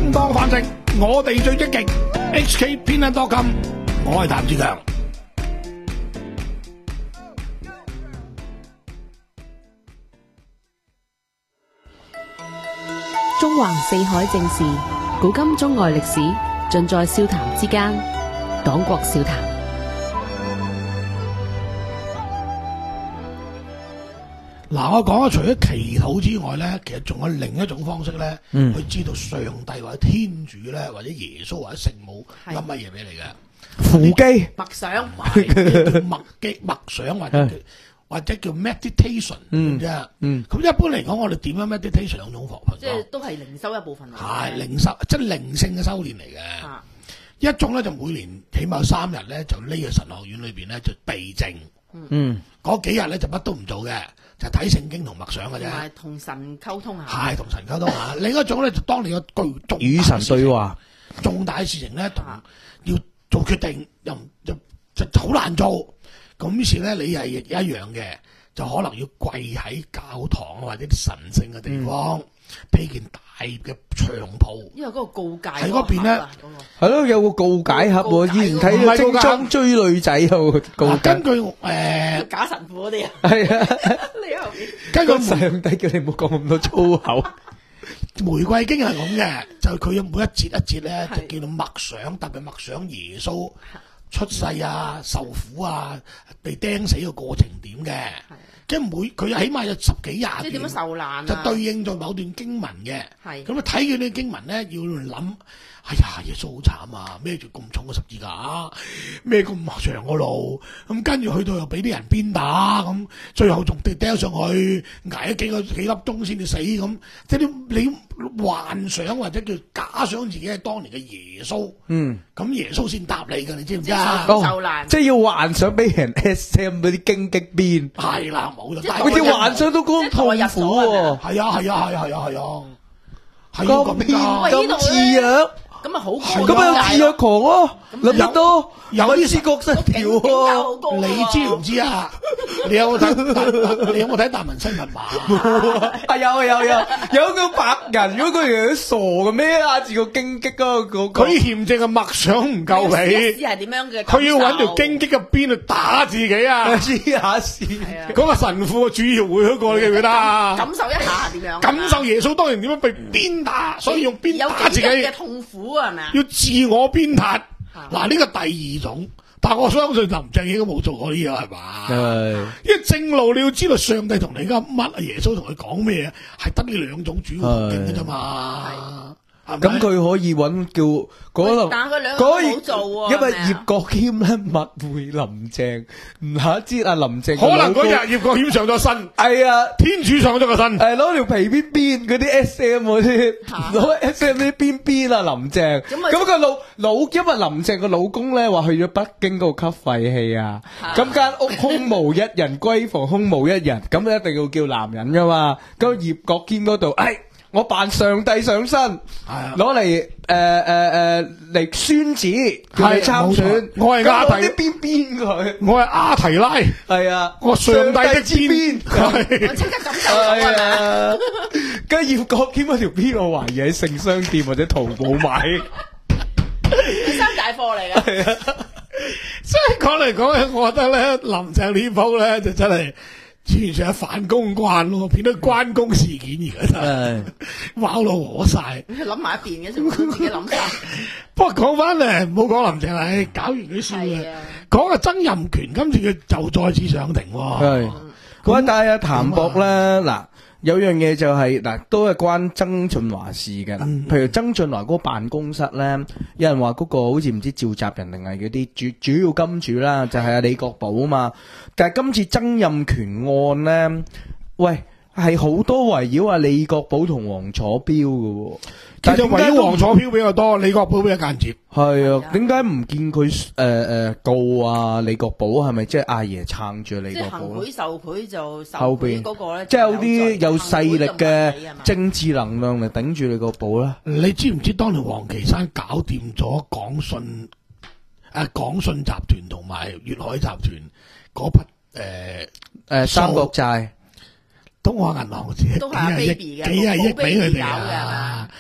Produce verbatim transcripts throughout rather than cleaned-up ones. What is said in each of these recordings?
正當反正，我哋最積極。H K 偏袒多金，我係譚志強。 中橫四海正事，古今中外歷史，盡在笑談之間。黨國笑談。 嗱，我講咗除咗祈禱之外咧，其實仲有另一種方式咧， 嗯、 去知道上帝或者天主咧，或者耶穌或者聖母噏乜嘢俾你嘅。 扶基默想， 叫默記默想或者叫或者叫 meditation 啫。嗯，咁一般嚟講，我哋點樣 meditation 兩種方法？ 即係都係靈修一部分嚟。 係靈修，即係靈性嘅修煉嚟嘅。 啊、 一種咧就每年起碼有三日咧，就匿喺神學院裏邊咧就避靜。 嗯， 嗰幾日咧就乜都唔做嘅。就睇聖經同默想嘅啫， 同埋同神溝通下。 係同神溝通下。另一種咧就當你個巨重與神對話， 重大嘅事情咧同要做決定，又就就好難做。咁於是咧你係一樣嘅，就可能要跪喺教堂或者啲神聖嘅地方，披、嗯、件大嘅長袍。因為嗰個告解喺嗰邊咧， 係咯，有個告解盒喎。以前睇《精裝追女仔》有告解。 根據誒、呃、 假神父嗰啲啊， 係啊， 你後面根據上帝叫你唔好講咁多粗口。 玫瑰經係咁嘅，就佢有每一節一節咧，就叫做默想，特別默想耶穌出世啊、受苦啊、被釘死嘅過程點嘅。即係每佢起碼有十幾廿段，即係點樣受難啊？就對應咗某段經文嘅。係咁啊，睇佢啲經文咧，要諗。哎呀，耶穌好慘啊！孭住咁重嘅十字架，孭咁長個路，咁跟住去到又俾啲人鞭打，咁最後仲跌釘上去，挨咗幾個幾粒鐘先至死咁。即係你你幻想或者叫假想自己係當年嘅耶穌，嗯，咁耶穌先答你㗎，你知唔知啊？ 受難， 即係要幻想俾人 S M 嗰啲荊棘鞭， 係啦，冇錯。 嗰啲幻想都咁痛苦喎。 係啊係啊係啊係啊係啊，係咁咁咁似啊！ 咁啊好， 咁啊有自虐狂咯，諗得多，有啲思覺失調喎。 你知唔知啊？你有冇睇？你有冇睇達文西密碼？ 係有啊有有，有個白人嗰個樣傻嘅咩？壓住個荊棘嗰個， 佢嫌淨係默想唔夠你。 係點樣嘅？ 佢要揾條荊棘嘅鞭去打自己啊！ 黐下線。 嗰個神父嘅主要會嗰個你記唔記得啊？ 感受一下點樣？ 感受耶穌當年點樣被鞭打，所以用鞭打自己嘅痛苦。係咪啊？ 要自我鞭撻，嗱呢個第二種，但我相信林鄭應該冇做過呢樣係嘛？係，因為正路你要知道上帝同你噏乜，耶穌同佢講咩，係得呢兩種主要途徑嘅啫嘛。咁佢可以揾叫嗰度， 但佢兩個冇做喎， 因為葉國謙咧密會林鄭，唔下知阿林鄭可能嗰日葉國謙上咗身，係啊，天主上咗個身， 誒攞條皮鞭鞭嗰啲 S M 嗰啲，攞 S M 啲鞭鞭啊林鄭，咁個老老因為林鄭個老公咧話去咗北京嗰度吸廢氣啊，咁間屋空無一人，閨房空無一人，咁一定要叫男人噶嘛，咁葉國謙嗰度，誒。我扮上帝上身，攞嚟誒誒誒嚟宣旨，叫你參選。 我係阿提， 啲邊邊佢， 我係阿提拉，係啊，我上帝的邊， 我即刻感受到啊！ 跟住葉國謙嗰條邊，我懷疑喺性商店或者淘寶買， 山寨貨嚟嘅。 係啊，所以講嚟講去，我覺得咧，林鄭呢鋪咧就真係。完全係反公關咯，變咗關公事件而家真係，wow到我晒。 諗埋一邊嘅，就自己諗晒。 不過講翻嚟，唔好講林鄭啦，搞完佢笑嘅。講阿曾蔭權，今次佢就再次上庭。 係，咁但係阿譚博咧，嗱有樣嘢就係嗱，都係關曾俊華事嘅。譬如曾俊華嗰個辦公室咧，有人話嗰個好似唔知召集人定係嗰啲主主要金主啦，就係阿李國寶啊嘛。但係今次曾蔭權案咧，喂係好多圍繞阿李國寶同黃楚標嘅， 其實圍繞黃楚標比較多，李國寶比較間接。 係啊，點解唔見佢誒誒告啊李國寶？係咪即係阿爺撐住李國寶？ 即係行賄受賄就受後邊嗰個咧， 即係有啲有勢力嘅政治能量嚟頂住李國寶啦。 你知唔知當年王岐山搞掂咗港信誒港信集團同埋粵海集團嗰筆誒誒三角債？ 東亞銀行自己都係 baby 嘅， 幾廿億俾佢哋啊！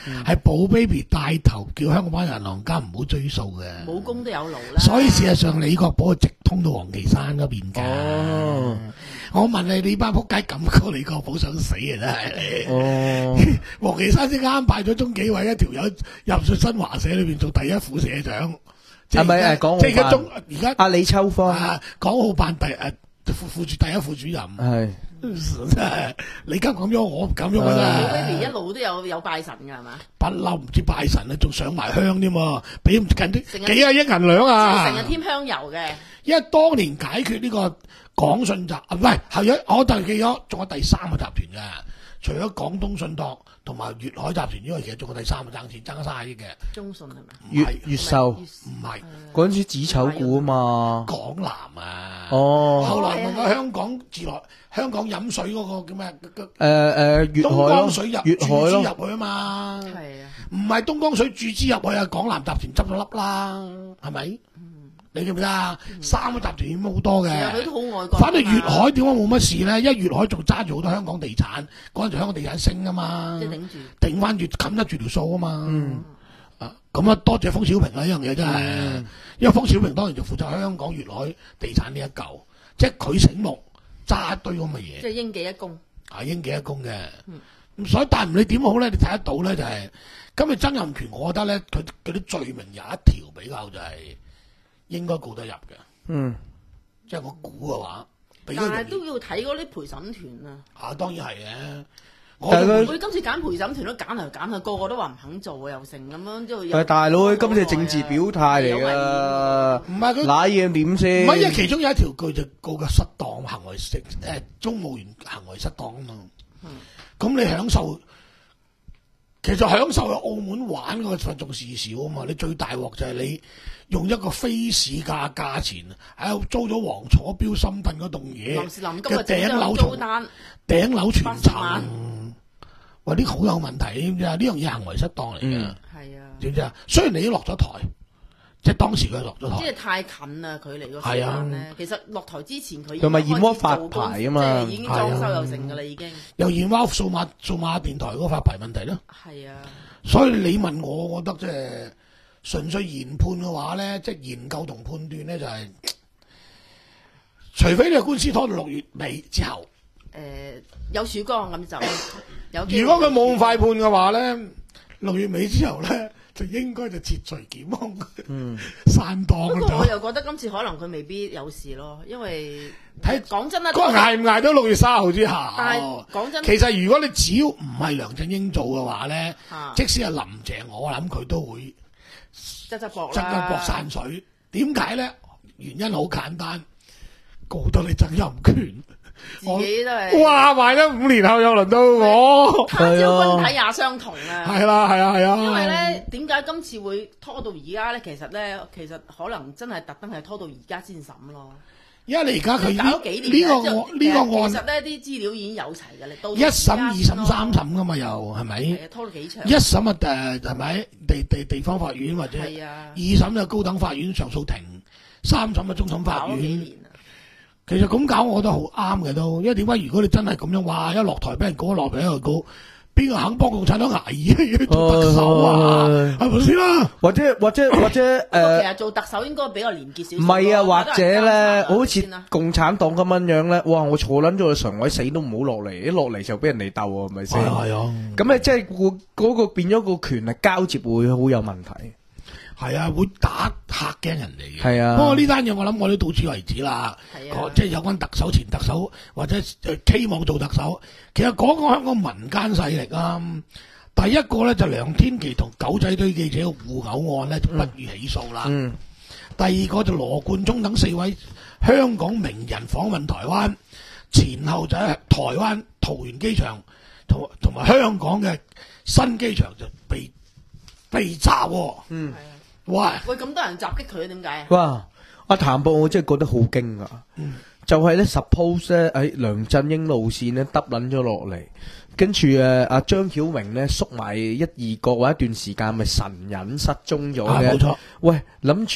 係寶 baby 帶頭叫香港班銀行家唔好追數嘅。 武功都有勞啦。 所以事實上李國寶係直通到黃岐山嗰邊㗎。 哦， 我問你，你班仆街感覺李國寶想死啊！真係。 哦， 黃岐山先啱派咗中紀委一條友入咗新華社裏邊做第一副社長。 係咪誒港澳辦？ 即係而家中而家阿李秋芳啊，港澳辦第誒副副主第一副主任。 係。 真係你咁咁樣，我唔咁樣寶啊！ baby 一路都有有拜神㗎係嘛？ 不嬲唔知拜神啊，仲上埋香添喎，俾唔近啲成日幾啊億銀兩啊！ 成日添香油嘅。 因為當年解決呢個廣信集啊，唔係係咗我就記咗，仲有第三個集團嘅，除咗廣東信託同埋粵海集團之外，其實仲有第三個爭錢爭卅億嘅。 中信係咪？ 唔係越越秀唔係嗰陣時紫丑股啊嘛。 港南啊。 哦。 後來問過香港自來香港飲水嗰個叫咩？ 誒誒，粵東海咯， 江水入粵海注資咯。 入去啊嘛。 係啊。 唔係東江水注資入去啊，港南集團執咗笠啦，係咪？你記唔記得啊？三個集團已經好多嘅。 其實佢都好愛國。 反正粵海點解冇乜事咧？因為粵海仲揸住好多香港地產，嗰陣時香港地產升啊嘛， 即係頂住頂翻住冚得住條數啊嘛。 嗯。 啊，咁啊多謝封小平啦，呢樣嘢真係， 嗯因為封小平當年就負責香港粵海地產呢一嚿，即係佢醒目揸一堆咁嘅嘢。 即係應記一功。 啊，應記一功嘅。咁、 嗯、 所以但係唔理點好咧，你睇得到咧就係、是、今日曾蔭權，我覺得咧佢嗰啲罪名有一條比較就係應該告得入嘅。 嗯。 即係我估嘅話，比較但容易係都要睇嗰啲陪審團啊。 啊，當然係嘅。我但係佢佢今次揀陪審團都揀嚟揀去，個個都話唔肯做啊，又成咁樣，之後又係大佬，佢今次係政治表態嚟㗎。 唔係佢揦嘢點先？ 唔係，因為其中有一條句就告嘅失當行為成誒公務員行為失當啊嘛。咁、嗯、你享受，其實享受喺澳門玩嗰個份仲事少啊嘛。你最大鑊就係你用一個非市價價錢喺度租咗黃楚標深圳嗰棟嘢臨時臨急啊， 嘅頂樓租單頂樓全八十層萬。 哇！呢好有問題，知唔知啊？呢樣嘢行為失當嚟嘅， 係啊， 知唔知啊？雖然你已經落咗台，即係當時佢落咗台， 即係太近啦，距離個時係啊間咧。其實落台之前佢已經同埋燕窩開始發做工牌啊嘛即係已經裝修有成㗎啦，已經。 又燕窩數碼數碼電台嗰個發牌問題咯。 係啊， 所以你問我，我覺得即係純粹研判嘅話咧，即係研究同判斷咧，就係、是、除非你個官司拖到六月尾之後。 誒、呃、有曙光咁就有機會。 如果佢冇咁快判嘅話咧，六月尾之後咧，就應該就撤除檢控，嗯，散檔不啦就。 過我又覺得今次可能佢未必有事咯，因為睇講真啦， 嗰個捱唔捱到六月三號之下？ 但係講真， 其實如果你只要唔係梁振英做嘅話咧， 啊即使係林鄭，我諗佢都會側側膊側一膊散水。點解咧？原因好簡單，告到你曾蔭權。 自己都係哇！賣咗五年後又輪到我， 他朝君體也相同啊！ 係啦，係啊，係啊。 因為咧，點解今次會拖到而家咧？其實咧，其實可能真係特登係拖到而家先審咯。 因為你而家佢搞咗幾呢個案年呢呢個案， 其實咧啲資料已經有齊㗎啦，到一審、二審、三審噶嘛，又係咪？ 係啊，拖到幾長？ 一審啊誒係咪地地地方法院或者係啊， 二審就高等法院上訴庭，三審啊終審法搞咗幾院。 年啊！ 其實咁搞我覺得好啱嘅都，因為點解？如果你真係咁樣，哇！一落台俾人告，一落台俾人告，邊個肯幫共產黨捱嘢做特首啊？係咪先啦？ 或者或者或者誒， 不過其實做特首應該比較廉潔少少。 唔係啊，或者咧，好似先啦共產黨咁樣樣咧，哇！我坐撚咗個常委死都唔好落嚟，一落嚟就俾人哋鬥喎，係咪先？ 係啊， 咁咧即係個嗰個變咗個權力交接會好有問題。 係啊，會打嚇驚人哋嘅。 係啊， 不過呢單嘢我諗我都到此為止啦。 係啊， 即係有關特首、前特首或者誒希望做特首，其實講講香港民間勢力啊。第一個咧就梁天琦同狗仔隊記者嘅互毆案咧就不予起訴啦。 嗯。 第二個就羅冠聰等四位香港名人訪問台灣，前後就喺台灣桃園機場同同埋香港嘅新機場就被被炸喎。 嗯。 喂喂，咁多人襲擊佢，點解啊？ 哇！阿譚博我真係覺得好驚啊！ 嗯、 就係咧，suppose 咧喺梁振英路線咧耷撚咗落嚟，跟住誒阿張曉明咧縮埋一二角或一段時間，咪神隱失蹤咗嘅。 冇錯。 喂，諗住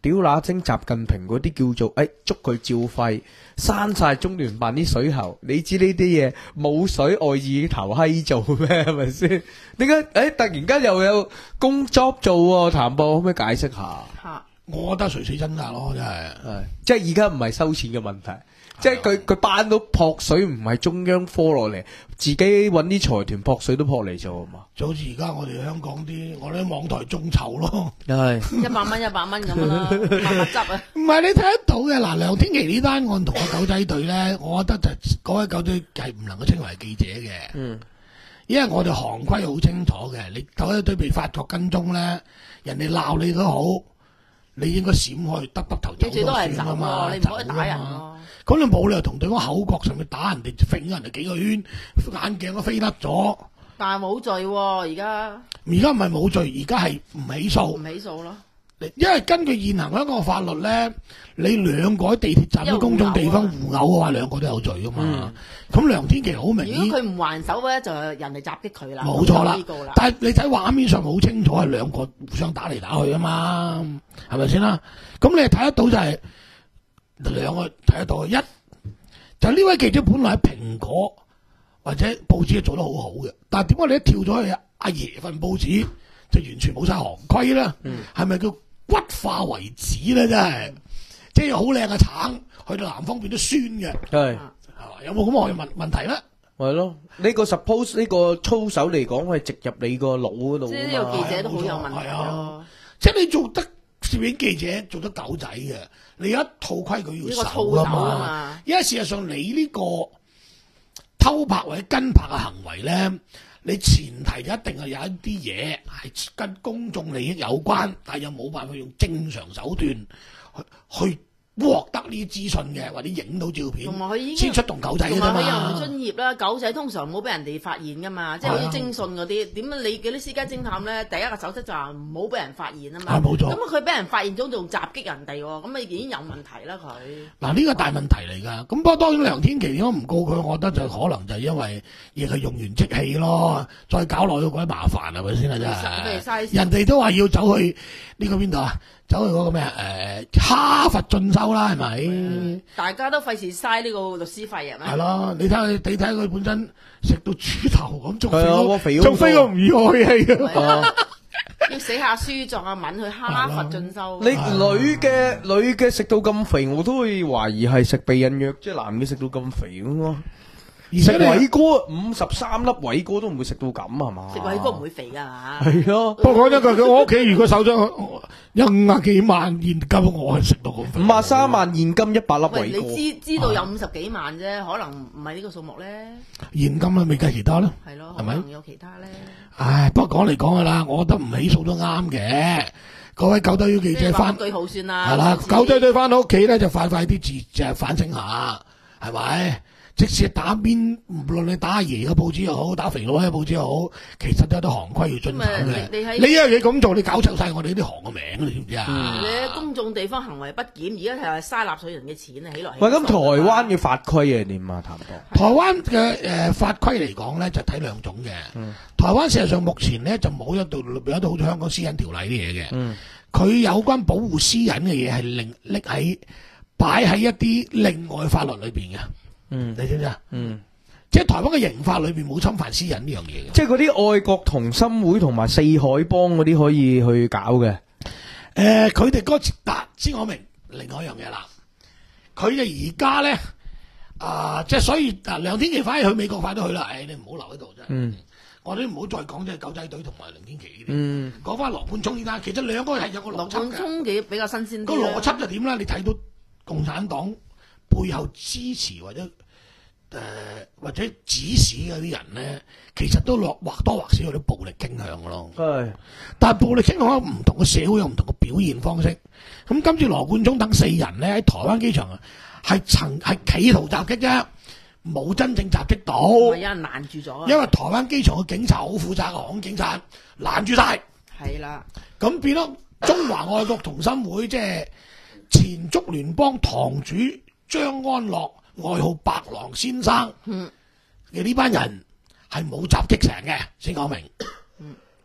屌乸精習近平嗰啲叫做誒捉佢照肺，刪晒中聯辦啲水喉。你知呢啲嘢冇水愛意頭閪做咩？係咪先？點解誒突然間又有工作做喎？譚博可唔可以解釋下？ 嚇， 我覺得垂死掙扎咯，真係。 係即係而家唔係收錢嘅問題。即係佢佢班到撲水唔係中央科落嚟，自己揾啲財團撲水都撲嚟做啊嘛。 就好似而家我哋香港啲，我哋啲網台眾籌咯， 係一百蚊一百蚊咁樣啦，慢慢執啊！ 唔係你睇得到嘅嗱，梁天琦呢單案同個狗仔隊咧，我覺得就嗰位狗仔係唔能夠稱為記者嘅， 嗯， 因為我哋行規好清楚嘅，你狗仔隊被發覺跟蹤咧，人哋鬧你都好，你應該閃開，耷耷頭走你最多係走咗算啊嘛， 喎，你唔可以打人走啊嘛。 咯。 咁你冇理由同對方口角上面打人哋，揈咗人哋幾個圈，眼鏡都飛甩咗。 但係冇罪喎，而家而家唔係冇罪，而家係唔起訴唔。起訴咯。 因為根據現行香港嘅法律咧，你兩個喺地鐵站嘅公眾地方互毆嘅話，兩個都有罪噶嘛。咁、梁天琦好明顯， 如果佢唔還手咧，就係人哋襲擊佢啦。 冇錯啦呢個啦。 但係你睇畫面上好清楚係兩個互相打嚟打去啊嘛，係咪先啦？咁你係睇得到就係、兩個睇得到，一就呢位記者本來喺蘋果或者報紙係做得好好嘅，但係點解你一跳咗去阿爺份報紙就完全冇晒行規咧？係咪、叫骨化為止咧？真係，即係好靚嘅橙去到南方變咗酸嘅， 係係嘛？有冇咁嘅問問題咧？ 係咯，呢個 suppose 呢個操守嚟講係植入你個腦嗰度即係啊嘛。 呢個記者都好有問題係啊咯。 即係你做得攝影記者做得狗仔嘅，你有一套規矩要呢個操守啊守啊嘛。 嘛。 因為事實上你呢個偷拍或者跟拍嘅行為咧，你前提就一定係有一啲嘢係跟公眾利益有關，但係又冇辦法用正常手段去去獲得呢啲資訊嘅，或者影到照片同埋佢已經先出動狗仔嘅同啫埋佢又唔嘛。 專業啦，狗仔通常冇俾人哋發現噶嘛，即係好似徵信嗰啲，點解你嗰啲私家偵探咧，第一個守則就係唔好俾人發現啊嘛。 係冇錯咁佢俾人發現咗，仲襲擊人哋喎，咁咪已經有問題啦佢。 嗱，呢個大問題嚟㗎。咁不過當然梁天琦點解唔告佢？我覺得就可能就係因為亦係用完即棄咯，再搞落去鬼麻煩係咪先啊？真佢哋嘥係，人哋都話要走去呢個邊度啊？走去嗰個咩啊？誒哈佛進修啦，係咪？ 大家都費事嘥呢個律師費啊嘛。 係咯，你睇下，你睇下佢本身食到豬頭咁，仲係啊，我肥好多仲飛過唔易開氣係啊！ 啊要寫下書作下文去哈佛進修。 你女嘅女嘅食到咁肥，我都會懷疑係食避孕藥，即係男嘅食到咁肥咁咯。食而且你偉哥五十三粒偉哥都唔會食到咁係嘛？ 食偉哥唔會肥㗎嘛。 係咯， 不過講真句，佢我屋企如果手咗有五啊幾萬現金，我係食到好肥。 五啊三萬現金一百粒喂， 偉哥。 你知知道有五十幾萬啫，可能唔係呢個數目咧。 現金啦，未計其他啦。 係咯， 係咪可能有其他咧。 唉，不過講嚟講去啦，我覺得唔起訴都啱嘅。各位狗仔隊記即係者翻話句好算啦。 係啦， 上次狗仔隊翻到屋企咧就快快啲自就反省下，係咪？即使打邊，無論你打阿爺嘅報紙又好，打肥佬嘅報紙又好，其實都有啲行規要遵守咁嘅啊。你你喺你一樣嘢咁做，你搞臭晒我哋啲行嘅名，你知唔知啊？ 你喺公眾地方行為不檢，而家係嘥納稅人嘅錢啊，起來起喂，咁台數灣嘅法規係點啊？譚博？ 台灣嘅誒法規嚟講咧，就睇兩種嘅。台灣事實上目前咧就冇一道有一道好似香港私隱條例啲嘢嘅。佢有關保護私隱嘅嘢係另拎喺擺喺一啲另外法律裏邊嘅。 嗯你知唔知啊？ 嗯， 即係台灣嘅刑法裏邊冇侵犯私隱呢樣嘢嘅。 即係嗰啲愛國同心會同埋四海幫嗰啲可以去搞嘅。 誒，佢哋嗰次嗱，先講明另外一樣嘢啦。佢哋而家咧啊，即係所以嗱，梁天琦反而去美國快啲去啦。誒，你唔好留喺度啫。 嗯， 我哋唔好再講即係狗仔隊同埋梁天琦呢啲。 嗯， 講翻羅冠聰呢單，其實兩個係有個羅邏輯嘅。 冠聰幾比較新鮮個啲啦邏輯就點啦？你睇到共產黨背後支持或者誒、呃、或者指使嗰啲人咧，其實都落或多或少有啲暴力傾向嘅咯。 係。 但係暴力傾向唔同嘅社會有唔同嘅表現方式。咁今次羅冠聰等四人咧喺台灣機場啊，係曾係企圖襲擊啫，冇真正襲擊到。 係有人攔住咗啊。 因為台灣機場嘅警察好負責嘅，航空警察攔住晒。 係啦， 咁變咗中華愛國同心會，即係前竹聯幫堂主張安樂，外號白狼先生嘅呢班人係冇襲擊成嘅，先講明。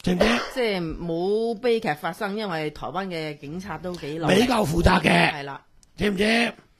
知唔知？ 即係冇悲劇發生，因為台灣嘅警察都幾努力比較負責嘅， 係啦， 知唔知？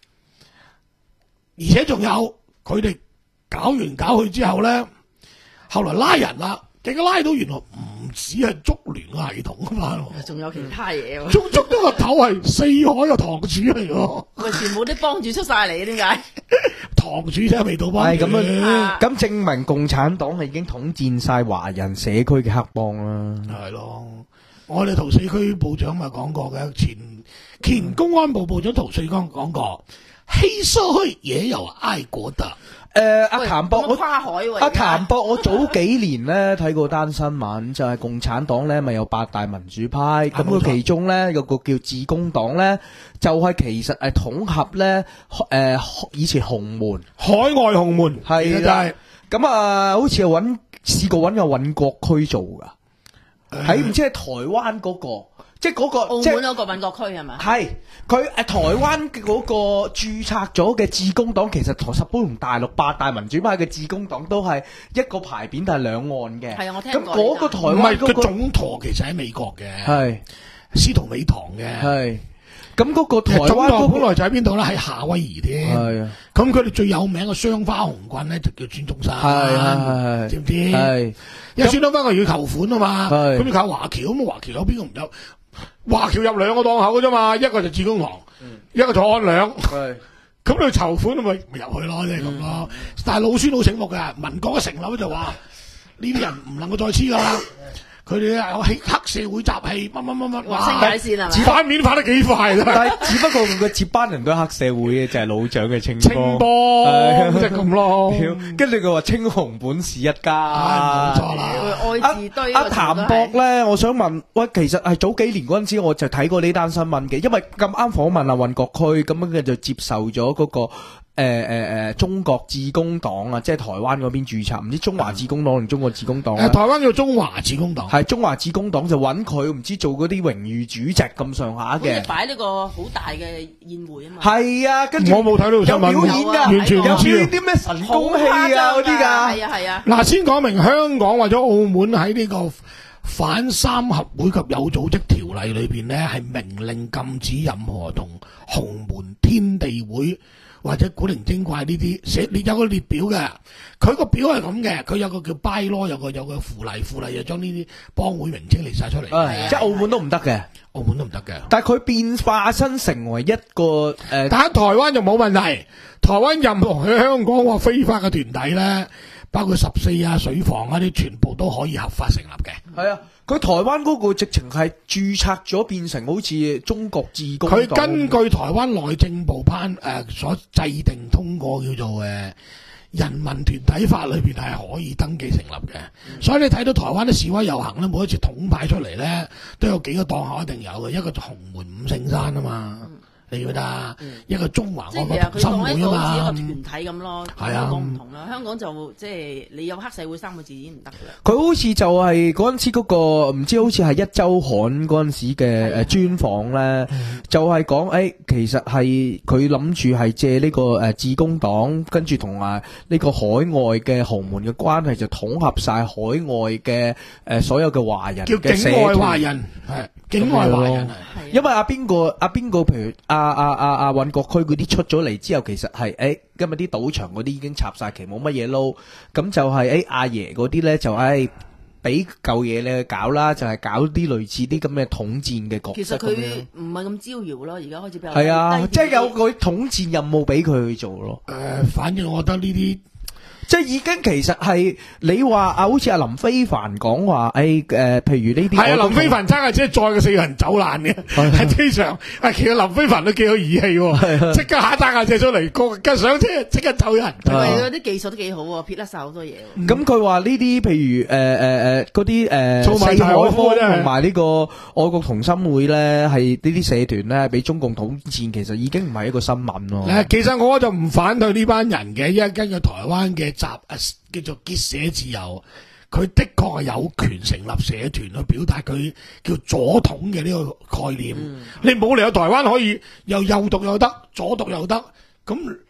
而且仲有佢哋搞完搞去之後咧，後來拉人啦，結果拉到原來唔止係足聯嘅系統啊嘛， 仲有其他嘢喎， 足足咗個頭係四海嘅堂主嚟喎， 喂，全部啲幫主出晒嚟，點解？ 堂主真係未到幫係咁主， 啊，咁證明共產黨係已經統戰晒華人社區嘅黑幫啦。 係咯。我哋陶駟區部長咪講過嘅，前前公安部部長陶駟剛講過，黑社會也有愛國的。 誒，阿譚博， 喂咁我跨海喎， 阿而家譚博，我早幾年咧睇過單新聞，就係共產黨咧咪有八大民主派，咁冇錯佢其中咧有個叫自公黨咧，就係其實係統合咧誒以前洪門海外洪門係就係咁啊，好似係揾試過揾個尹國區做噶，喺唔知係台灣嗰個，即係嗰個澳即係門嗰個民國區係嘛？ 係佢誒台灣嘅嗰個註冊咗嘅自公黨，其實同十般同大陸八大民主派嘅自公黨都係一個牌匾，但係兩岸嘅。 係啊，我聽咁過嗰個台唔係個灣嗰個總舵其實喺美國嘅， 係司徒美堂嘅。 係咁嗰個台其實總灣嗰個舵本來就喺邊度咧？喺夏威夷添。 係啊咁佢哋最有名嘅雙花紅棍咧，就叫孫中山。 係係係知唔知？ 係因為孫中山佢要求款啊嘛， 係咁要靠華僑，咁華僑有邊個唔有？華僑入兩個檔口嘅啫嘛，一個就致公堂，一個就安良。 係咁你籌款咪咪入去咯，即係咁咯。但係老孫好醒目嘅，民國嘅成立就話呢啲人唔能夠再黐噶啦。佢哋有黑黑社會集氣，乜乜乜乜， 劃清界線係咪？ 反面反得幾快啦！ 但係只不過佢個接班人都係黑社會嘅，就係老蔣嘅清清波。 波即係咁咯。 跟住佢話青紅本是一家， 冇錯啦。 愛字堆阿譚博咧，我想問，喂，其實係早幾年嗰陣時，我就睇過呢單新聞嘅，因為咁啱訪問阿尹國區，咁樣佢就接受咗嗰個誒誒誒中國致公黨啊，即係台灣嗰邊註冊，唔知中華致公黨定中國致公黨誒，台灣叫中華致公黨， 係中華致公黨就揾佢，唔知做嗰啲榮譽主席咁上下好似嘅。 擺呢個好大嘅宴會啊嘛。 係啊，跟住我冇睇到新聞， 有表演㗎， 完全唔有知啊。 啲咩神功戲啊嗰啲㗎。 係啊係啊。 嗱，先講明香港或者澳門喺呢個反三合會及有組織條例裏邊呢，係明令禁止任何同洪門、天地會或者古靈精怪呢啲寫列有個列表嘅。佢個表係咁嘅，佢有個叫 bylaw，有個有個附例，附例就將呢啲幫會名稱列晒出嚟。 即係澳門都唔得嘅， 澳門都唔得嘅。 但係佢變化身成為一個誒， 但喺台灣就冇問題。台灣任何喺香港話非法嘅團體咧，包括十四啊、水房啊啲，全部都可以合法成立嘅。 係啊，佢台灣嗰個直情係註冊咗變成好似中國致公黨。 佢根據台灣內政部頒誒、呃、所制定通過叫做誒、呃、人民團體法裏邊係可以登記成立嘅。嗯、所以你睇到台灣啲示威遊行咧，每一次統派出嚟咧，都有幾個檔口一定有嘅，一個就洪門五聖山啊嘛。嗯你覺得啊？一個中華愛國同心會啊嘛， 一個團體咁咯。 係啊， 香港唔同啦，香港就即係你有黑社會三個字已經唔得啦。 佢好似就係嗰陣時嗰個唔知好似係一週刊嗰陣時嘅誒專訪咧，就係講誒其實係佢諗住係借呢個誒致公黨，跟住同啊呢個海外嘅洪門嘅關係，就統合晒海外嘅誒所有嘅華人叫境外華人係境外華人係。 因為阿邊個阿邊個譬如阿阿阿阿尹國區嗰啲出咗嚟之後，其實係誒今日啲賭場嗰啲已經插晒旗，冇乜嘢撈，咁就係誒阿爺嗰啲咧就誒俾舊嘢你去搞啦，就係、是、搞啲類似啲咁嘅統戰嘅角色。 其實佢唔係咁招搖咯，而家開始比較係啊，即係有個統戰任務俾佢去做咯。 誒、呃，反正我覺得呢啲。 即係已經其實係你話啊，好似阿林非凡講話，誒誒，譬如呢啲係啊，林非凡真係即係載個四個人走難嘅喺機場。啊，其實林非凡都幾有義氣喎，即刻下單架車出嚟，個跟上車即刻走人。 因為嗰啲技術都幾好喎，撇甩晒好多嘢。 咁佢話呢啲譬如誒誒誒嗰啲誒四海幫同埋呢個愛國同心會咧，係呢啲社團咧，俾中共統戰，其實已經唔係一個新聞咯。 其實我就唔反對呢班人嘅，因為根據台灣嘅集叫做結社自由，佢的確係有權成立社團去表達佢叫左統嘅呢個概念。嗯、你冇理由台灣可以又右獨又得，左獨又得，咁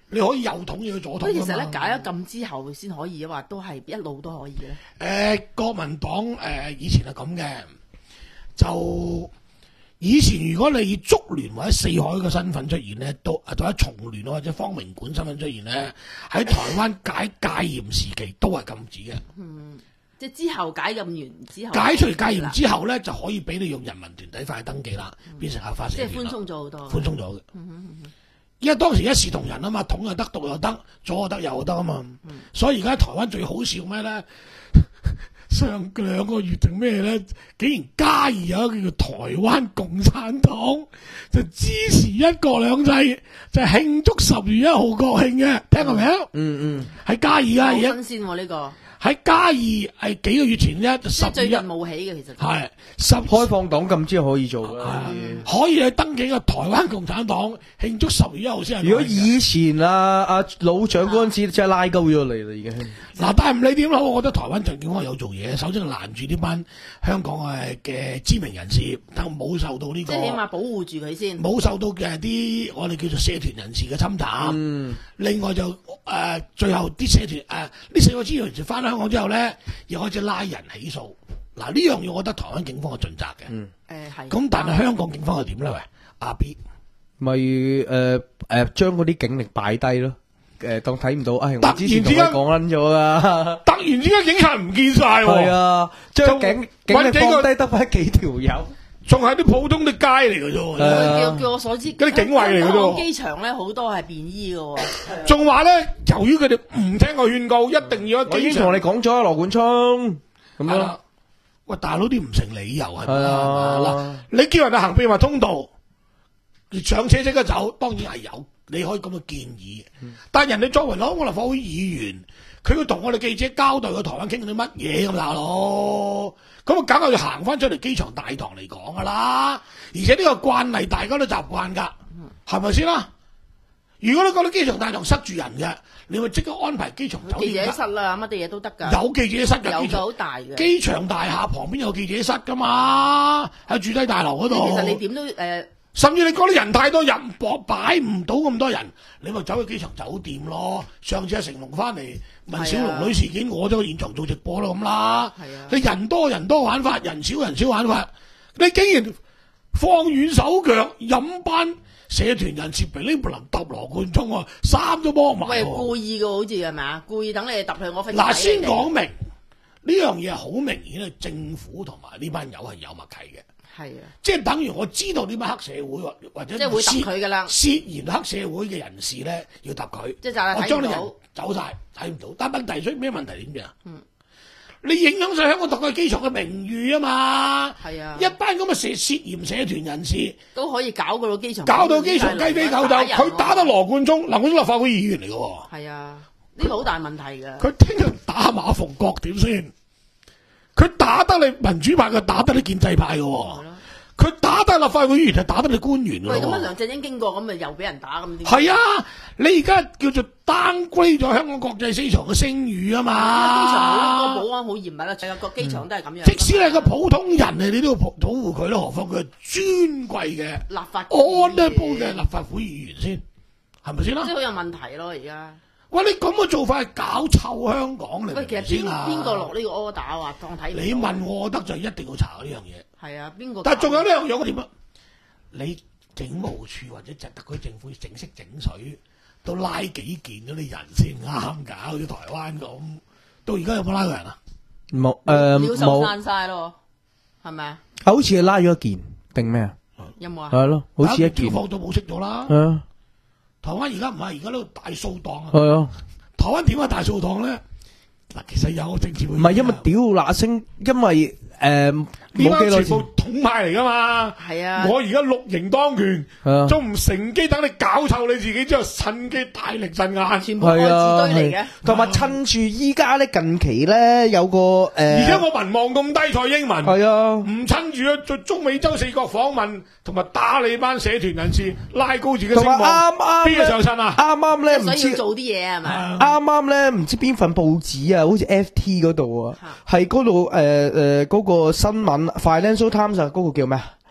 你可以右統亦可以左統㗎嘛。 咁其實咧解咗禁之後先可以啊，話都係一路都可以咧。 誒、呃，國民黨誒、呃、以前係咁嘅，就以前如果你以竹聯或者四海嘅身份出現咧，都或者重聯或者方明館身份出現咧，喺台灣解戒嚴時期都係禁止嘅。 嗯，即係之後解禁完之後， 解除戒嚴之後咧，就可以俾你用人民團體法去登記啦，嗯、變成合法社團啦。 即係寬鬆咗好多。 寬鬆咗嘅。因為當時一視同仁啊嘛，統又得，獨又得，左又得，右又得啊嘛。嗯、所以而家台灣最好笑咩咧？上兩個月定咩咧？竟然嘉義有一個叫台灣共產黨，就支持一國兩制，就慶祝十月一號國慶嘅，聽過未啊？嗯嗯，喺嘉義啊，而家新鮮喎呢個。 喺嘉義係幾個月前啫，十月一最近冇起嘅其實係十開放黨禁之後可以做嘅， 可以去登記個台灣共產黨慶祝十月一號先。 如果以前啊阿老蔣嗰陣時，真係拉鳩咗你啦已經。 嗱，但係唔理點啦，我覺得台灣陳建安有做嘢，首先攔住呢班香港嘅嘅知名人士，但冇受到呢個， 即係起碼保護住佢先， 冇受到嘅啲我哋叫做社團人士嘅侵襲。嗯，另外就誒最後啲社團誒呢四個知名人士翻香港之後咧，又開始拉人起訴。嗱，呢樣嘢我覺得台灣警方係盡責嘅。嗯，誒係。咁但係香港警方係點咧？喂，阿 B 咪誒誒將嗰啲警力擺低咯。誒，當睇唔到，哎，我之前同你講緊咗噶。突然之間警察唔見晒， 係啊，將警警力放低得翻幾條友， 仲係啲普通啲街嚟嘅啫。 叫據我所知， 嗰啲警衛嚟嘅啫。 機場咧好多係便衣嘅， 仲話咧，由於佢哋唔聽我勸告，一定要喺機場。 我已經同你講咗，羅冠聰咁樣。 喂，大佬啲唔成理由係咪啊？嗱，你叫人哋行秘密通道，上車即刻走，當然係有。你可以咁嘅建議，但係人哋作為攞我立法會議員，佢要同我哋記者交代個台灣傾緊啲乜嘢咁大佬，咁啊梗係要行翻出嚟機場大堂嚟講噶啦，而且呢個慣例大家都習慣噶，係咪先啦？如果你覺得機場大堂塞住人嘅，你咪即刻安排機場酒店。記者室啦，乜啲嘢都得㗎。 有記者室㗎， 有個好大嘅。 機場大廈旁邊有記者室㗎嘛，喺住低大樓嗰度。 其實你點都誒。呃甚至你覺得人太多，人博擺唔到咁多人，你咪走去機場酒店咯。上次阿成龍翻嚟問小龍女事件，我都現場做直播咯咁啦。你人多人多玩法，人少人少玩法，你竟然放軟手腳，飲班社團人士俾你不能揼羅冠聰啊，衫都幫埋。 喂，故意嘅好似係咪啊？故意等你揼去我飛。 嗱，先講明呢樣嘢好明顯係政府同埋呢班友係有默契嘅。係啊，即係等於我知道呢班黑社會或或者即係會揼佢噶啦， 涉嫌黑社會嘅人士咧要揼佢， 即係我將啲人走晒睇唔到。但問題出咩問題點樣？嗯，你影響晒香港特區機場嘅名譽啊嘛。係啊，一班咁嘅涉涉嫌社團人士都可以搞到機場， 搞到機場雞飛狗走。佢打得羅冠聰，羅冠聰立法會議員嚟嘅。 係啊，呢個好大問題㗎。 佢聽日打馬逢國點先？佢打得你民主派，佢打得你建制派嘅。佢打得立法會議員就打得你官員咯。喂， 咁啊梁振英經過咁咪又俾人打咁點？ 係啊，你而家叫做 downgrade 咗香港國際機場嘅聲譽啊嘛。 機場好多保安好嚴密啦，成個機場都係咁樣。 即使係個普通人嚟，你都要保護佢咯，何況佢係尊貴嘅立法 honorable 嘅立法會議員先，係咪先啦？ 即係好有問題咯，而家。 喂，你咁嘅做法係搞臭香港嚟。 喂，其實邊邊個落呢個 order 啊？當睇你問我覺得就一定要查呢樣嘢。 係啊，邊個？ 但係仲有呢樣嘢，我點啊？你警務處或者特區政府整色整水，都拉幾件嗰啲人先啱㗎，好似台灣咁。到而家有冇拉過人啊？ 冇誒，冇。 收散晒咯，係咪啊？ 好似係拉咗一件定咩啊？ 有冇啊？ 係咯，好似一件。 放都冇識咗啦。 係啊。 台灣而家唔係，而家呢度大掃檔啊。 係啊。 台灣點解大掃檔咧？嗱，其實有政治會。 唔係因為屌嗱聲，因為。誒， 呢班全部統派嚟噶嘛？係啊！我而家綠營當權，仲唔乘機等你搞臭你自己之後，趁機大力鎮壓， 全部愛字堆嚟嘅。 同埋趁住依家咧，近期咧有個誒， 而家我民望咁低，蔡英文係啊， 唔趁住啊，在中美洲四國訪問，同埋打你班社團人士，拉高自己聲望， 啱啱邊個上身啊？ 啱啱咧唔知做啲嘢係咪？ 啱啱咧唔知邊份報紙啊，好似 F T 嗰度啊，係嗰度誒誒嗰個新聞。Financial Times 嗰個叫咩啊？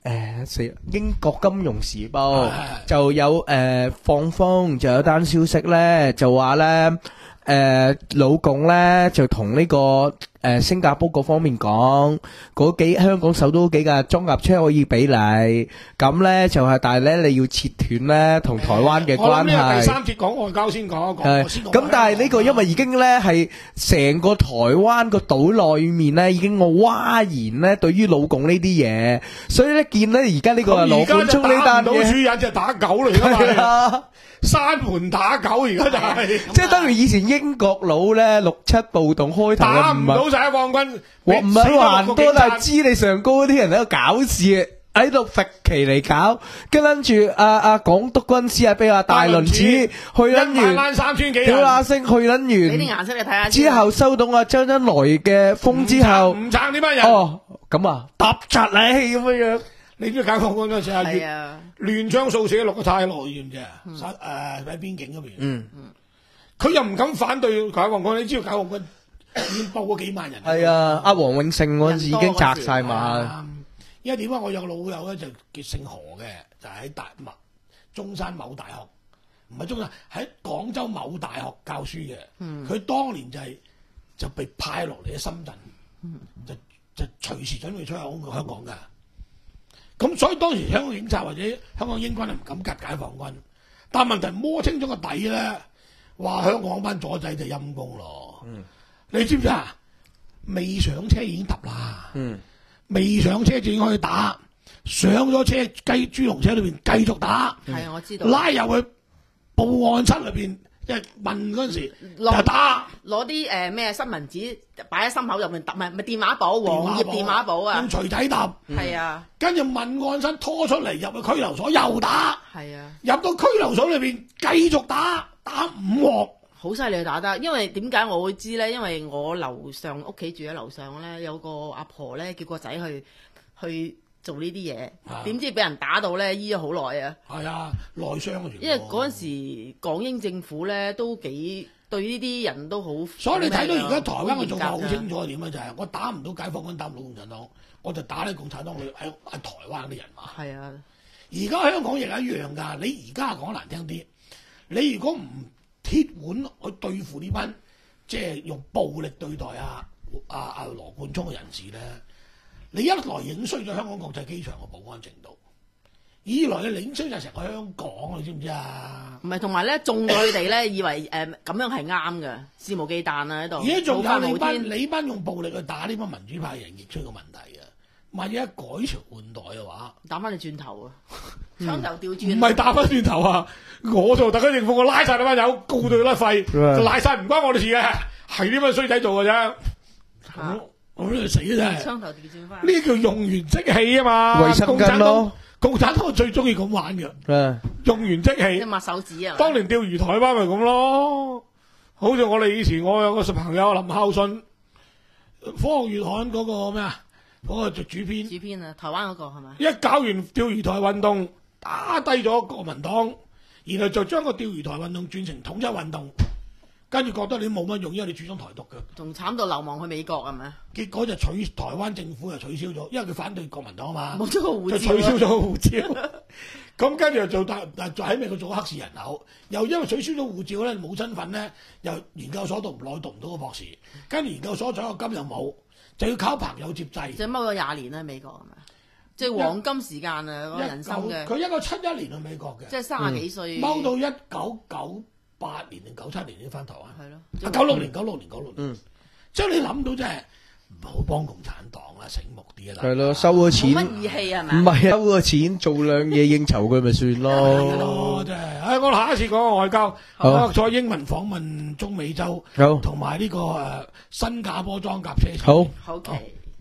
誒死英國金融時報就有誒放風，就有單消息咧，就話咧。誒、呃、老共咧就同呢、這個誒、呃、新加坡嗰方面講，嗰幾香港首都幾架裝甲車可以俾你，咁咧就係、是，但係咧你要切斷咧同台灣嘅關係。我諗呢個第三節講外交先講，講先講。 咁但係呢個因為已經咧係成個台灣個島內面咧已經我嘩然咧對於老共呢啲嘢，所以咧見咧而家呢個羅冠聰呢單嘢， 而家就打唔到主人就打狗嚟㗎嘛。閂門打狗而家就係、是， 即係等於以前英國佬咧六七暴動開頭打唔到晒放軍， 我唔係話多，但係知你上高嗰啲人喺度搞事，喺度揈旗嚟搞，跟住阿阿港督軍師啊，俾阿大輪子去撚完， 三千幾人， 屌啦聲去撚完， 俾啲顏色你睇下。之後收到阿周恩來嘅風之後， 唔撐呢班人。 哦，咁啊，揼柒你咁樣樣。 你知解放軍嗰陣時阿月亂槍掃死六個泰羅員啫，誒喺邊境嗰邊。嗯嗯，佢又唔敢反對解放軍，你知道解放軍已經報過幾萬人。係啊，阿黃永勝嗰陣時已經擲晒馬。因為點解我有個老友咧就叫姓何嘅，就喺、是、大麥中山某大學，唔係中山喺廣州某大學教書嘅。佢、嗯、當年就係、是、就被派落嚟喺深圳，嗯、就就隨時準備出口去香港㗎。咁所以當時香港警察或者香港英軍係唔敢夾解放軍，但問題摸清咗個底咧，話香港班左仔就陰公咯。嗯，你知唔知啊？未上車已經揼啦。嗯，未上車就已經可以打，上咗車雞豬籠車裏邊繼續打。係啊，我知道。拉入去報案室裏邊。即係問嗰陣時就打，攞啲誒咩新聞紙擺喺心口入面揼，唔係唔係電話簿，黃頁電話簿啊，用錘仔揼，係啊，跟住問案室拖出嚟入去拘留所又打，係啊，入到拘留所裏邊繼續打，打五鑊，好犀利打得。因為點解我會知咧？因為我樓上屋企住喺樓上咧，有個阿婆咧叫個仔去去做呢啲嘢，點知俾人打到咧醫咗好耐啊！係啊，內傷嘅。因為嗰陣時港英政府咧都幾對呢啲人都好，所以你睇到而家台灣嘅做法好清楚係點啊？就係我打唔到解放軍，打唔到共產黨，我就打你共產黨喺喺台灣啲人嘛。係啊，而家香港亦係一樣㗎。你而家講難聽啲，你如果唔鐵腕去對付呢班即係用暴力對待啊啊啊羅冠聰嘅人士咧。你一來影衰咗香港國際機場嘅保安程度，二來你影衰就成個香港，你知唔知啊？唔係，同埋咧，中咗佢哋咧，以為誒咁、呃、樣係啱嘅，肆無忌憚啊喺度。而家仲有你班你班用暴力去打呢班民主派人，亦出個問題嘅。萬一一改朝換代嘅話，打翻你轉頭啊！槍頭調轉，唔係打翻轉頭啊！我做特區政府，我拉晒你班友，告到甩肺，就賴晒唔關我哋事嘅，係呢班衰仔做嘅啫。啊我都係死啦！槍頭調轉翻，呢叫用完即棄啊嘛！衛生巾咯，共產黨最中意咁玩嘅。用完即棄，即抹手指啊！當年釣魚台灣咪咁咯，好似我哋以前我有個朋友林孝信，科學月刊嗰個咩啊，嗰、嗰個做主編。主編啊，台灣嗰個係咪？一搞完釣魚台運動，打低咗國民黨，然後就將個釣魚台運動轉成統一運動。跟住覺得你冇乜用，因為你主張台獨嘅，仲慘到流亡去美國係咪？結果就取台灣政府就取消咗，因為佢反對國民黨啊嘛，冇咗個護照，就取消咗個護照。咁跟住又做大，就喺美國做黑市人口，又因為取消咗護照咧，冇身份咧，又研究所讀唔耐，讀唔到個博士，跟住研究所獎學金又冇，就要靠朋友接濟。即係踎咗廿年啦，美國係咪？即係黃金時間啊，嗰個人生嘅。佢一個七一年去美國嘅，即係三十幾歲，踎、嗯、到一九九八年定九七年先翻台灣，係咯，九六年、九六年、九六年，嗯，即係你諗到，即係唔好幫共產黨啦，醒目啲啦，係咯，收咗錢，冇乜義氣係咪？唔係收咗錢做兩嘢應酬佢咪算咯，係咯，真係。唉，我下一次講外交，我再英文訪問中美洲，好，同埋呢個誒新加坡裝甲車，好，好嘅。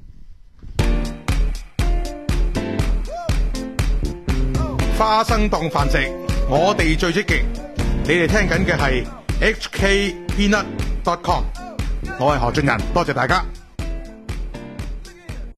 花生當飯食，我哋最積極。你哋聽緊嘅係 H K Peanut dot com， 我係何俊仁，多謝大家。